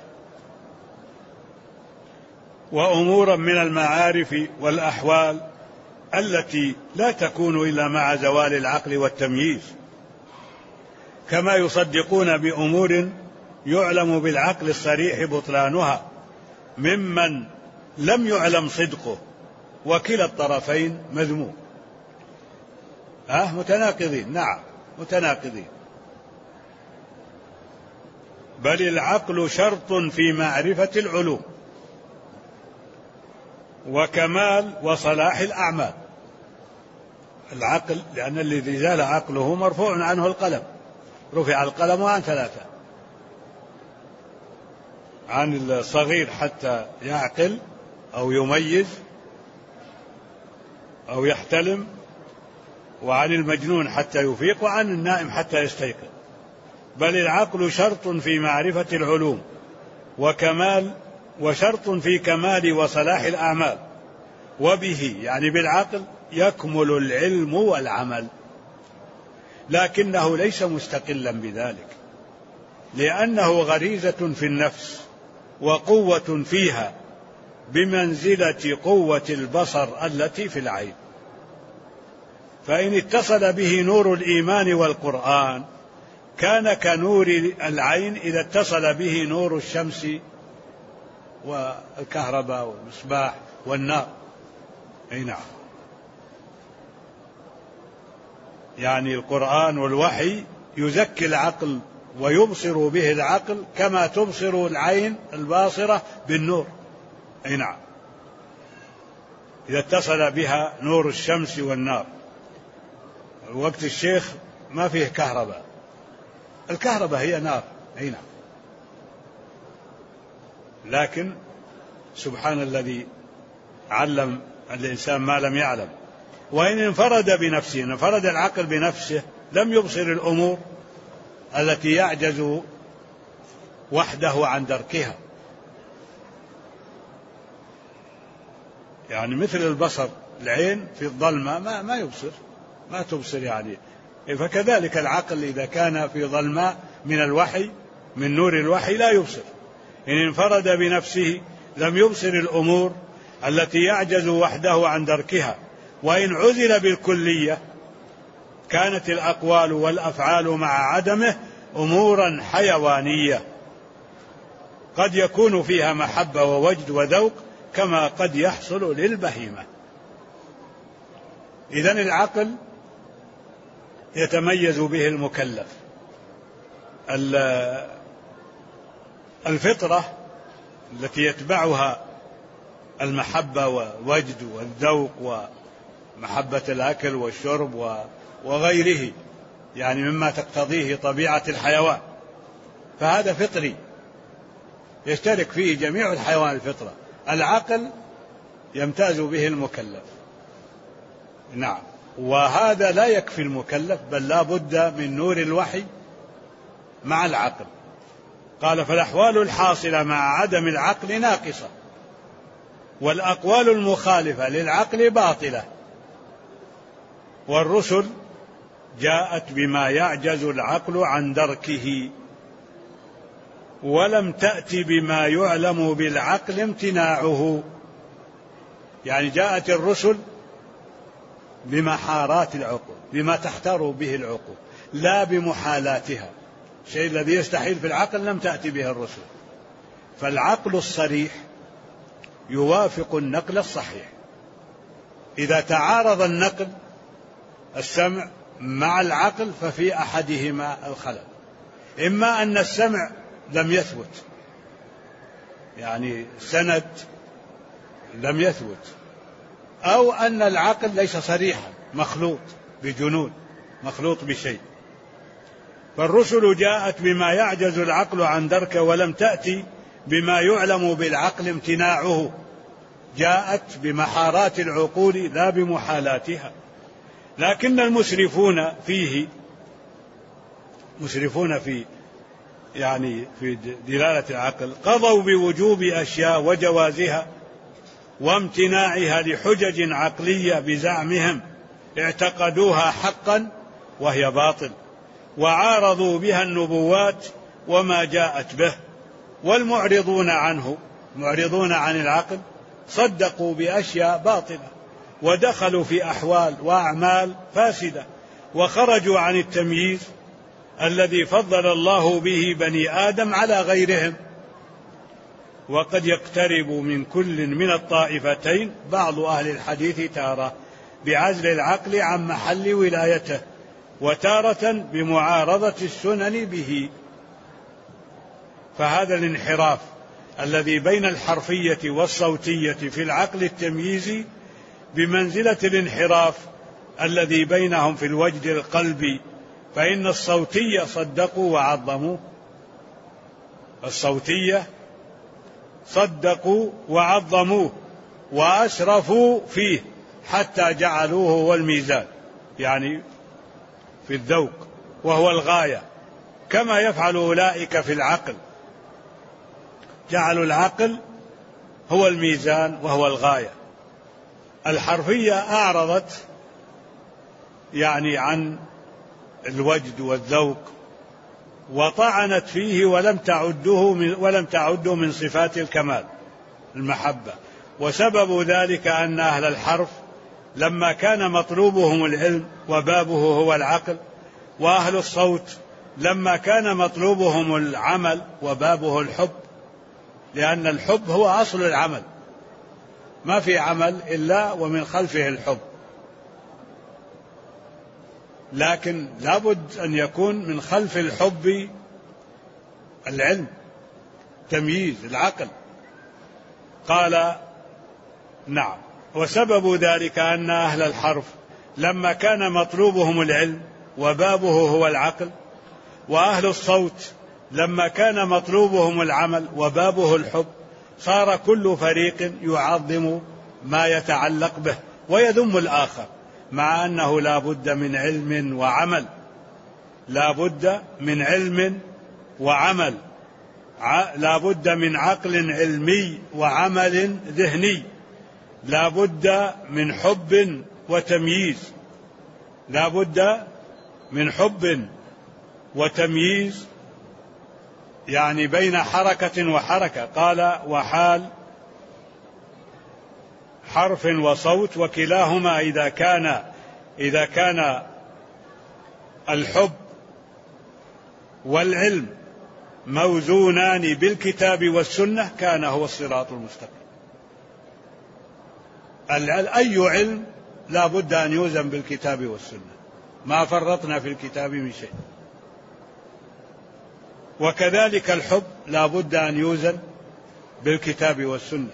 وأمورا من المعارف والأحوال التي لا تكون إلا مع زوال العقل والتمييز، كما يصدقون بأمور يعلم بالعقل الصريح بطلانها ممن لم يعلم صدقه، وكلا الطرفين مذموم. متناقضين، نعم متناقضين. بل العقل شرط في معرفة العلوم وكمال وصلاح الأعمال. العقل لأن الذي زال عقله مرفوع عنه القلم، رفع القلم عن 3، عن الصغير حتى يعقل، أو يميز أو يحتلم، وعن المجنون حتى يفيق، وعن النائم حتى يستيقظ. بل العقل شرط في معرفة العلوم وشرط في كمال وصلاح الأعمال، وبه يعني بالعقل يكمل العلم والعمل، لكنه ليس مستقلا بذلك، لأنه غريزة في النفس وقوة فيها بمنزلة قوة البصر التي في العين. فإن اتصل به نور الإيمان والقرآن كان كنور العين إذا اتصل به نور الشمس والكهرباء والمصباح والنار. أي نعم، يعني القرآن والوحي يزكي العقل ويبصر به العقل كما تبصر العين الباصرة بالنور. أي نعم، إذا اتصل بها نور الشمس والنار. وقت الشيخ ما فيه كهرباء، الكهرباء هي نار. أي نعم، لكن سبحان الذي علم الإنسان ما لم يعلم. وإن انفرد بنفسه، انفرد العقل بنفسه، لم يبصر الأمور التي يعجز وحده عن دركها. يعني مثل البصر، العين في الظلمة ما يبصر، ما تبصر يعني. فكذلك العقل إذا كان في ظلماء من الوحي، من نور الوحي، لا يبصر. إن انفرد بنفسه لم يبصر الأمور التي يعجز وحده عن دركها. وإن عزل بالكلية كانت الأقوال والأفعال مع عدمه أمورا حيوانية قد يكون فيها محبة ووجد وذوق كما قد يحصل للبهيمة. إذن العقل يتميز به المكلف. الفطرة التي يتبعها المحبة والوجد والذوق ومحبة الأكل والشرب وغيره، يعني مما تقتضيه طبيعة الحيوان، فهذا فطري يشترك فيه جميع الحيوان الفطرة. العقل يمتاز به المكلف. نعم، وهذا لا يكفي المكلف، بل لا بد من نور الوحي مع العقل. قال: فالأحوال الحاصلة مع عدم العقل ناقصة، والأقوال المخالفة للعقل باطلة. والرسل جاءت بما يعجز العقل عن دركه، ولم تأت بما يعلم بالعقل امتناعه. يعني جاءت الرسل بمحارات العقول، بما تحتار به العقول، لا بمحالاتها. الشيء الذي يستحيل في العقل لم تأتي به الرسل. فالعقل الصريح يوافق النقل الصحيح. إذا تعارض النقل السمع مع العقل ففي أحدهما الخلل، إما أن السمع لم يثبت، يعني سند لم يثبت، أو أن العقل ليس صريحا، مخلوط بجنون، مخلوط بشيء. فالرسل جاءت بما يعجز العقل عن دركه، ولم تأتي بما يعلم بالعقل امتناعه. جاءت بمحارات العقول لا بمحالاتها. لكن المسرفون فيه، مسرفون في يعني في دلالة العقل، قضوا بوجوب أشياء وجوازها وامتناعها لحجج عقلية بزعمهم اعتقدوها حقا وهي باطل، وعارضوا بها النبوات وما جاءت به. والمعرضون عنه، معرضون عن العقل، صدقوا بأشياء باطلة، ودخلوا في أحوال وأعمال فاسدة، وخرجوا عن التمييز الذي فضل الله به بني آدم على غيرهم. وقد يقترب من كل من الطائفتين بعض أهل الحديث تارة بعزل العقل عن محل ولايته، وتارة بمعارضة السنن به. فهذا الانحراف الذي بين الحرفية والصوتية في العقل التمييزي بمنزلة الانحراف الذي بينهم في الوجد القلبي. فإن الصوتية صدقوا وعظموا، الصوتية صدقوا وعظموه، وأسرفوا فيه حتى جعلوه هو الميزان، يعني في الذوق وهو الغاية، كما يفعل أولئك في العقل، جعلوا العقل هو الميزان وهو الغاية. الحرفية أعرضت يعني عن الوجد والذوق وطعنت فيه ولم تعده من صفات الكمال المحبة. وسبب ذلك أن أهل الحرف لما كان مطلوبهم العلم وبابه هو العقل، وأهل الصوت لما كان مطلوبهم العمل وبابه الحب، لأن الحب هو أصل العمل، ما في عمل إلا ومن خلفه الحب، لكن لابد أن يكون من خلف الحب العلم، تمييز العقل. قال نعم، وسبب ذلك أن أهل الحرف لما كان مطلوبهم العلم وبابه هو العقل، وأهل الصوت لما كان مطلوبهم العمل وبابه الحب، صار كل فريق يعظم ما يتعلق به ويذم الآخر، مع أنه لا بد من علم وعمل، لا بد من علم وعمل، لا بد من عقل علمي وعمل ذهني، لا بد من حب وتمييز، لا بد من حب وتمييز، يعني بين حركة وحركة. قال وحال حرف وصوت، وكلاهما إذا كان الحب والعلم موزونان بالكتاب والسنة كان هو الصراط المستقيم. أي علم لا بد أن يوزن بالكتاب والسنة، ما فرطنا في الكتاب من شيء. وكذلك الحب لا بد أن يوزن بالكتاب والسنة.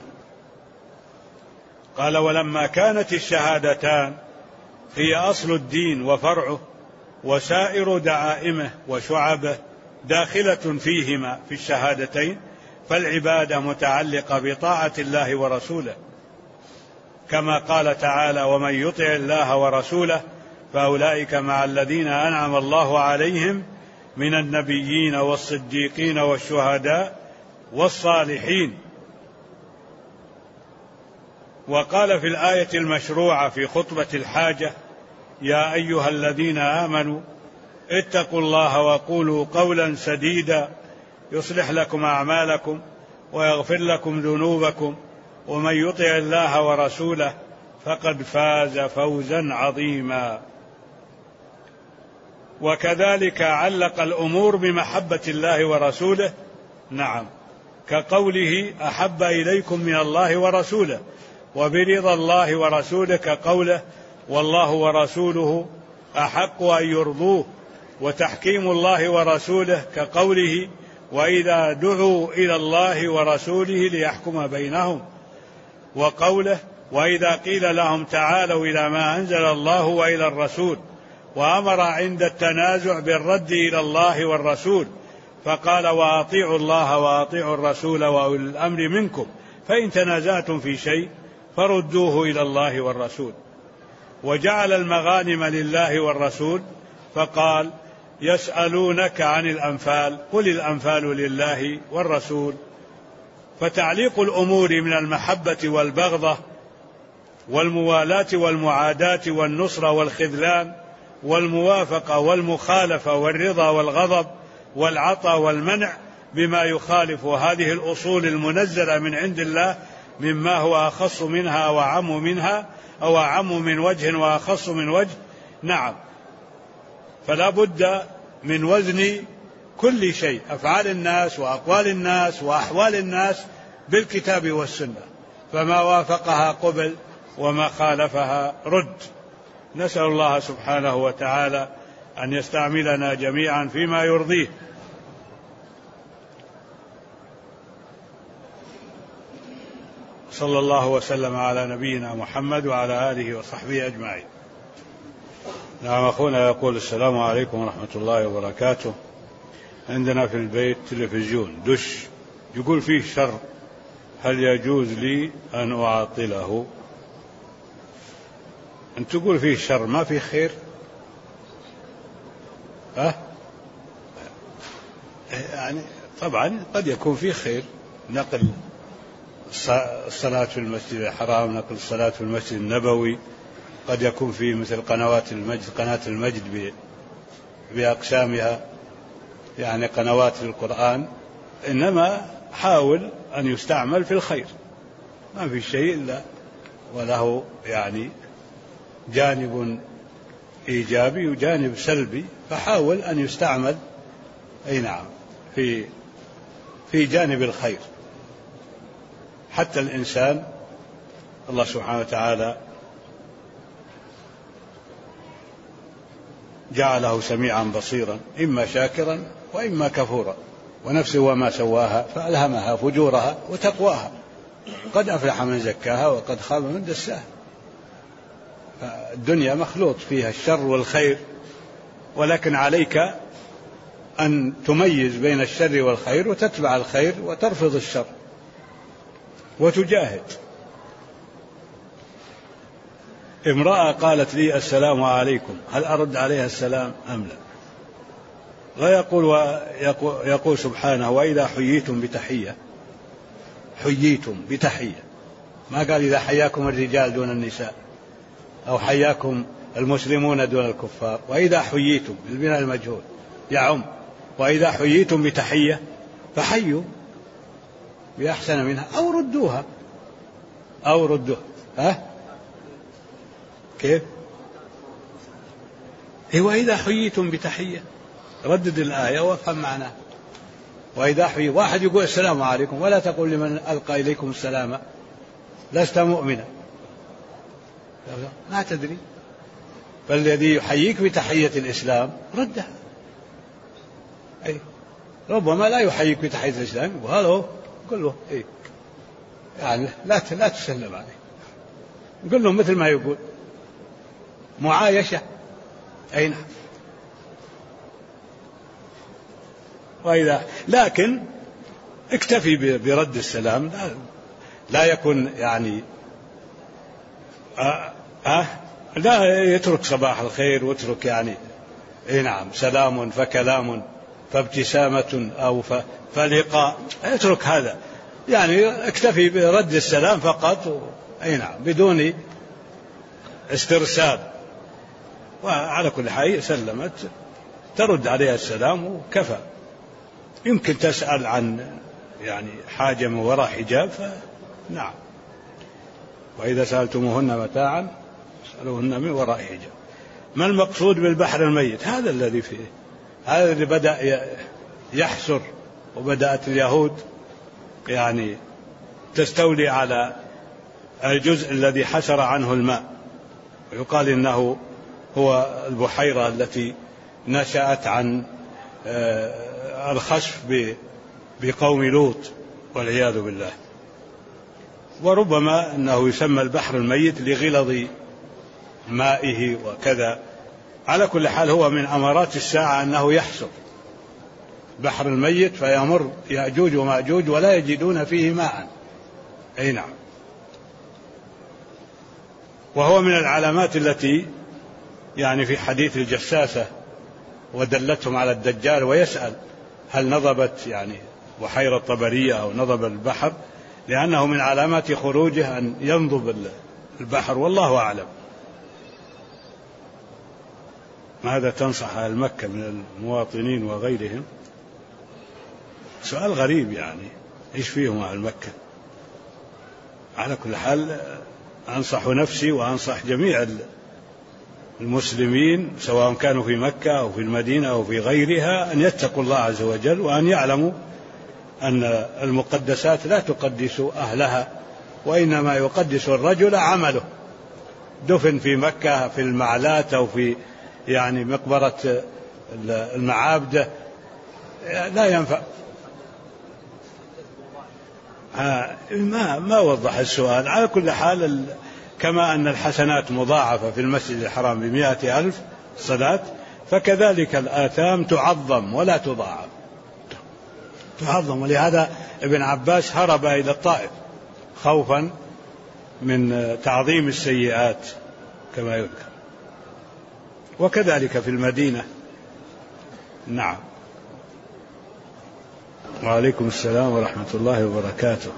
قال ولما كانت الشهادتان هي أصل الدين وفرعه وسائر دعائمه وشعبه داخلة فيهما في الشهادتين، فالعبادة متعلقة بطاعة الله ورسوله، كما قال تعالى ومن يطع الله ورسوله فأولئك مع الذين أنعم الله عليهم من النبيين والصديقين والشهداء والصالحين. وقال في الآية المشروعة في خطبة الحاجة يا أيها الذين آمنوا اتقوا الله وقولوا قولا سديدا يصلح لكم أعمالكم ويغفر لكم ذنوبكم ومن يطع الله ورسوله فقد فاز فوزا عظيما. وكذلك علق الأمور بمحبة الله ورسوله، نعم، كقوله أحب إليكم من الله ورسوله، وبرضا الله ورسوله كقوله والله ورسوله أحق أن يرضوه، وتحكيم الله ورسوله كقوله وإذا دعوا إلى الله ورسوله ليحكم بينهم، وقوله وإذا قيل لهم تعالوا إلى ما أنزل الله وإلى الرسول، وأمر عند التنازع بالرد إلى الله والرسول فقال وأطيعوا الله وأطيعوا الرسول وأولي الأمر منكم فإن تنازعتم في شيء فردوه إلى الله والرسول. وجعل المغانم لله والرسول فقال يسألونك عن الأنفال قل الأنفال لله والرسول. فتعليق الأمور من المحبة والبغضة والموالاة والمعاداة والنصرة والخذلان والموافقة والمخالفة والرضا والغضب والعطاء والمنع بما يخالف هذه الأصول المنزلة من عند الله مما هو أخص منها وأعم منها أو أعم من وجه وأخص من وجه، نعم، فلا بد من وزن كل شيء، أفعال الناس وأقوال الناس وأحوال الناس بالكتاب والسنة، فما وافقها قبل وما خالفها رد. نسأل الله سبحانه وتعالى أن يستعملنا جميعا فيما يرضيه. صلى الله وسلم على نبينا محمد وعلى آله وصحبه أجمعين. نعم، أخونا يقول السلام عليكم ورحمة الله وبركاته. عندنا في البيت تلفزيون دش يقول فيه شر هل يجوز لي أن أعاطله؟ أن تقول فيه شر ما فيه خير؟ يعني طبعا قد يكون فيه خير، نقل الصلاة في المسجد الحرام، نقل الصلاة في المسجد النبوي، قد يكون فيه مثل قنوات المجد، قناة المجد بأقسامها، يعني قنوات القرآن، إنما حاول أن يستعمل في الخير، ما في شيء إلا وله يعني جانب إيجابي وجانب سلبي، فحاول أن يستعمل أي نعم في جانب الخير. حتى الإنسان الله سبحانه وتعالى جعله سميعا بصيرا، إما شاكرا وإما كفورا، ونفسه وما سواها فألهمها فجورها وتقواها، قد أفلح من زكاها وقد خاب من دساها. الدنيا مخلوط فيها الشر والخير، ولكن عليك أن تميز بين الشر والخير وتتبع الخير وترفض الشر وتجاهد. امرأة قالت لي السلام عليكم، هل أرد عليها السلام أم لا؟ ويقول سبحانه وإذا حييتم بتحية، حييتم بتحية، ما قال إذا حياكم الرجال دون النساء أو حياكم المسلمون دون الكفار، وإذا حييتم بالبناء المجهول يعم، وإذا حييتم بتحية فحيوا بأحسن منها أو ردوها. كيف؟ وإذا حييتم بتحية، ردد الآية وافهم معناها. وإذا حيي واحد يقول السلام عليكم ولا تقول لمن ألقى إليكم السلام لست مؤمنا، ما تدري، فالذي يحييك بتحية الإسلام ردها. ربما لا يحييك بتحية الإسلام، هلو قل له يعني لا تسلم عليه، قل له مثل ما يقول معايشة. نعم. لكن اكتفي برد السلام، لا يكن يعني لا يترك صباح الخير واترك يعني نعم سلام فكلام فابتسامة أو فلقاء، اترك هذا، يعني اكتفي برد السلام فقط نعم بدون استرسال. وعلى كل حال سلمت ترد عليها السلام وكفى. يمكن تسأل عن يعني حاجة من وراء حجاب نعم، وإذا سألتموهن متاعا اسألوهن من وراء حجاب. ما المقصود بالبحر الميت؟ هذا الذي فيه، هذا اللي بدأ يحسر، وبدأت اليهود يعني تستولي على الجزء الذي حسر عنه الماء، ويقال إنه هو البحيرة التي نشأت عن الخسف بقوم لوط والعياذ بالله. وربما أنه يسمى البحر الميت لغلظ مائه وكذا. على كل حال هو من أمارات الساعة أنه يحسر بحر الميت فيمر يأجوج ومأجوج ولا يجدون فيه ماء. نعم. وهو من العلامات التي يعني في حديث الجساسة ودلتهم على الدجال، ويسأل هل نضبت يعني بحيرة طبرية أو نضب البحر، لأنه من علامات خروجه أن ينضب البحر، والله أعلم. ماذا تنصح أهل مكة من المواطنين وغيرهم؟ سؤال غريب، يعني إيش فيهم أهل مكة؟ على كل حال أنصح نفسي وأنصح جميع المسلمين سواء كانوا في مكة أو في المدينة أو في غيرها أن يتقوا الله عز وجل، وأن يعلموا أن المقدسات لا تقدس أهلها، وإنما يقدس الرجل عمله. دفن في مكة في المعلات أو في يعني مقبرة المعابد لا ينفع. ما وضح السؤال. على كل حال كما أن الحسنات مضاعفة في المسجد الحرام ب100,000 صلاة، فكذلك الآثام تعظم ولا تضاعف، تعظم. ولهذا ابن عباس هرب إلى الطائف خوفا من تعظيم السيئات كما يذكر. وكذلك في المدينة. نعم. وعليكم السلام ورحمة الله وبركاته.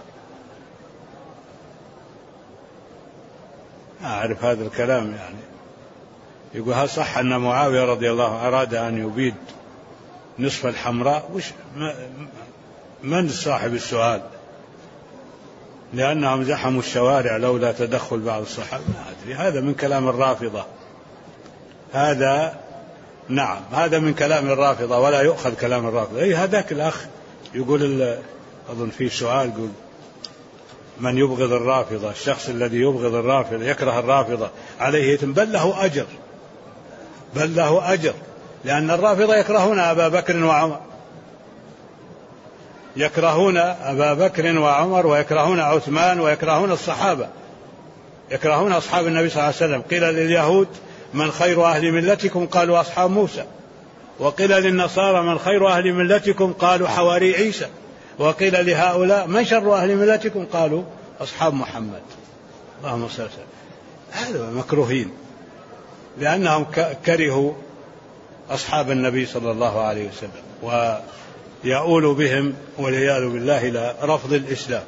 أعرف هذا الكلام يعني. يقول هل صح أن معاوية رضي الله عنه أراد أن يبيد نصف الحمراء؟ من صاحب السؤال؟ لأنهم زحموا الشوارع لولا تدخل بعض الصحابة؟ ما أدري. هذا من كلام الرافضة. هذا نعم، هذا من كلام الرافضة ولا يؤخذ كلام الرافضة. أي هذاك الأخ يقول أظن في سؤال يقول من يبغض الرافضة، الشخص الذي يبغض الرافضة يكره الرافضة عليه إثم، بل له أجر، بل له أجر، لأن الرافضة يكرهون أبا بكر وعمر، يكرهون أبا بكر وعمر ويكرهون عثمان ويكرهون الصحابة، يكرهون أصحاب النبي صلى الله عليه وسلم. قيل لليهود من خير أهل ملتكم؟ قالوا أصحاب موسى. وقيل للنصارى من خير أهل ملتكم؟ قالوا حواري عيسى. وقيل لهؤلاء من شر أهل ملتكم؟ قالوا أصحاب محمد. اللهم صل وسلم. هذا مكروهين لأنهم كرهوا أصحاب النبي صلى الله عليه وسلم، ويؤول بهم والعياذ بالله إلى رفض الإسلام،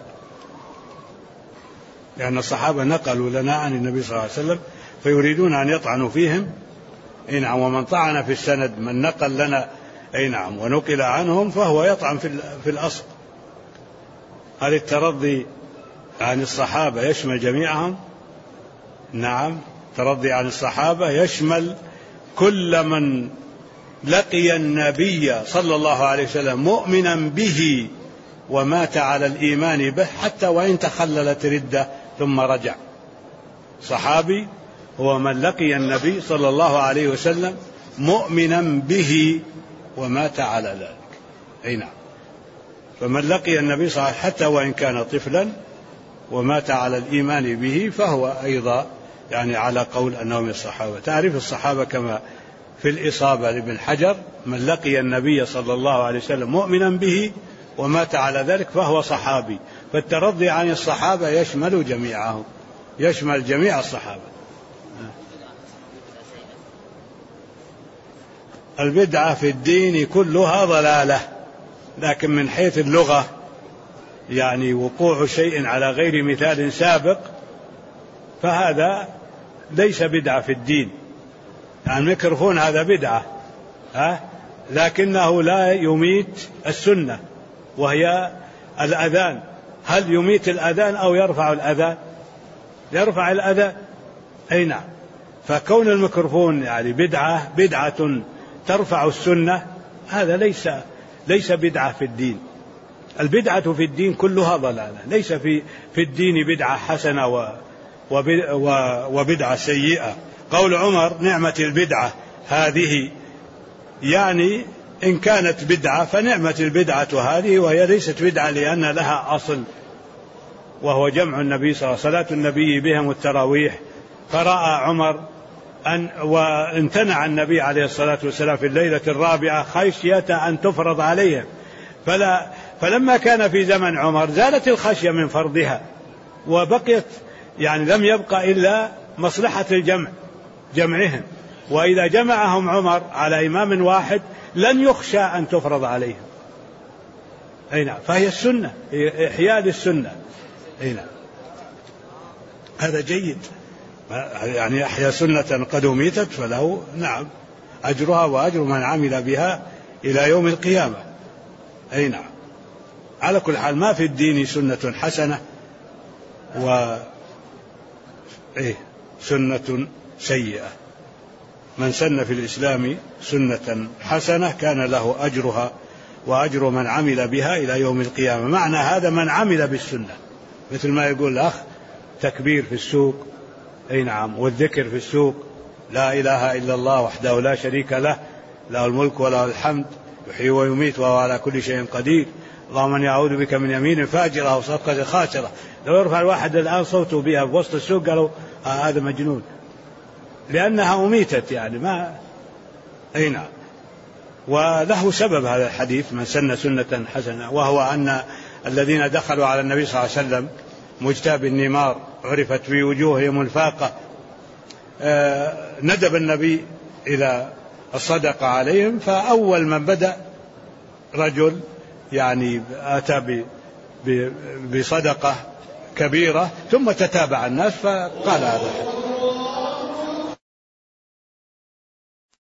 لأن الصحابة نقلوا لنا عن النبي صلى الله عليه وسلم فيريدون أن يطعنوا فيهم. أي نعم. ومن طعن في السند من نقل لنا أي نعم ونقل عنهم فهو يطعن في الأصل. هل الترضي عن الصحابة يشمل جميعهم؟ نعم، الترضي عن الصحابة يشمل كل من لقي النبي صلى الله عليه وسلم مؤمنا به ومات على الإيمان به، حتى وإن تخللت ردة ثم رجع. صحابي هو من لقي النبي صلى الله عليه وسلم مؤمنا به ومات على ذلك. أي نعم. فمن لقي النبي صلى الله عليه وسلم حتى وإن كان طفلا ومات على الإيمان به فهو أيضا يعني على قول أنه من الصحابة. تعريف الصحابة كما في الإصابة لابن حجر: من لقي النبي صلى الله عليه وسلم مؤمنا به ومات على ذلك فهو صحابي. فالترضي عن الصحابة يشمل جميعهم، يشمل جميع الصحابة. البدعة في الدين كلها ضلالة، لكن من حيث اللغة يعني وقوع شيء على غير مثال سابق فهذا ليس بدعة في الدين. يعني الميكروفون هذا بدعة، لكنه لا يميت السنة وهي الأذان. هل يميت الأذان أو يرفع الأذان؟ يرفع الأذان. أي نعم. فكون الميكروفون يعني بدعة ترفع السنة هذا ليس بدعة في الدين. البدعة في الدين كلها ضلالة، ليس في الدين بدعة حسنة وبدعة سيئة. قول عمر: نعمة البدعة هذه، يعني إن كانت بدعة فنعمة البدعة هذه، وهي ليست بدعة لأن لها أصل وهو جمع النبي صلى الله عليه وسلم، صلاة النبي بهم التراويح. فرأى عمر وامتنع النبي عليه الصلاة والسلام في الليلة الرابعة خشية أن تفرض عليهم، فلما كان في زمن عمر زالت الخشية من فرضها وبقيت يعني لم يبقى إلا مصلحة جمعهم. وإذا جمعهم عمر على إمام واحد لن يخشى أن تفرض عليهم. أي نعم. فهي السنة، إحياء للسنة. أي نعم. هذا جيد، يعني أحيا سنة قد أميتت فله نعم أجرها وأجر من عمل بها إلى يوم القيامة. أي نعم. على كل حال ما في الدين سنة حسنة سنة سيئة. من سن في الإسلام سنة حسنة كان له أجرها وأجر من عمل بها إلى يوم القيامة. معنى هذا من عمل بالسنة، مثل ما يقول الأخ تكبير في السوق، أي نعم، والذكر في السوق: لا إله إلا الله وحده لا شريك له، له الملك وله الحمد، يحيي ويميت وهو على كل شيء قدير، اللهم إني أعوذ بك من يمين فاجرة وصدقة خاسرة. لو يرفع الواحد الآن صوته بها في وسط السوق قالوا هذا مجنون، لأنها أميتت يعني ما. أي نعم. وله سبب هذا الحديث: من سن سنة حسنة، وهو أن الذين دخلوا على النبي صلى الله عليه وسلم مجتاب النمار عرفت في وجوههم الفاقة. ندب النبي إلى الصدقة عليهم، فأول من بدأ رجل يعني أتى بصدقة كبيرة، ثم تتابع الناس فقال هذا.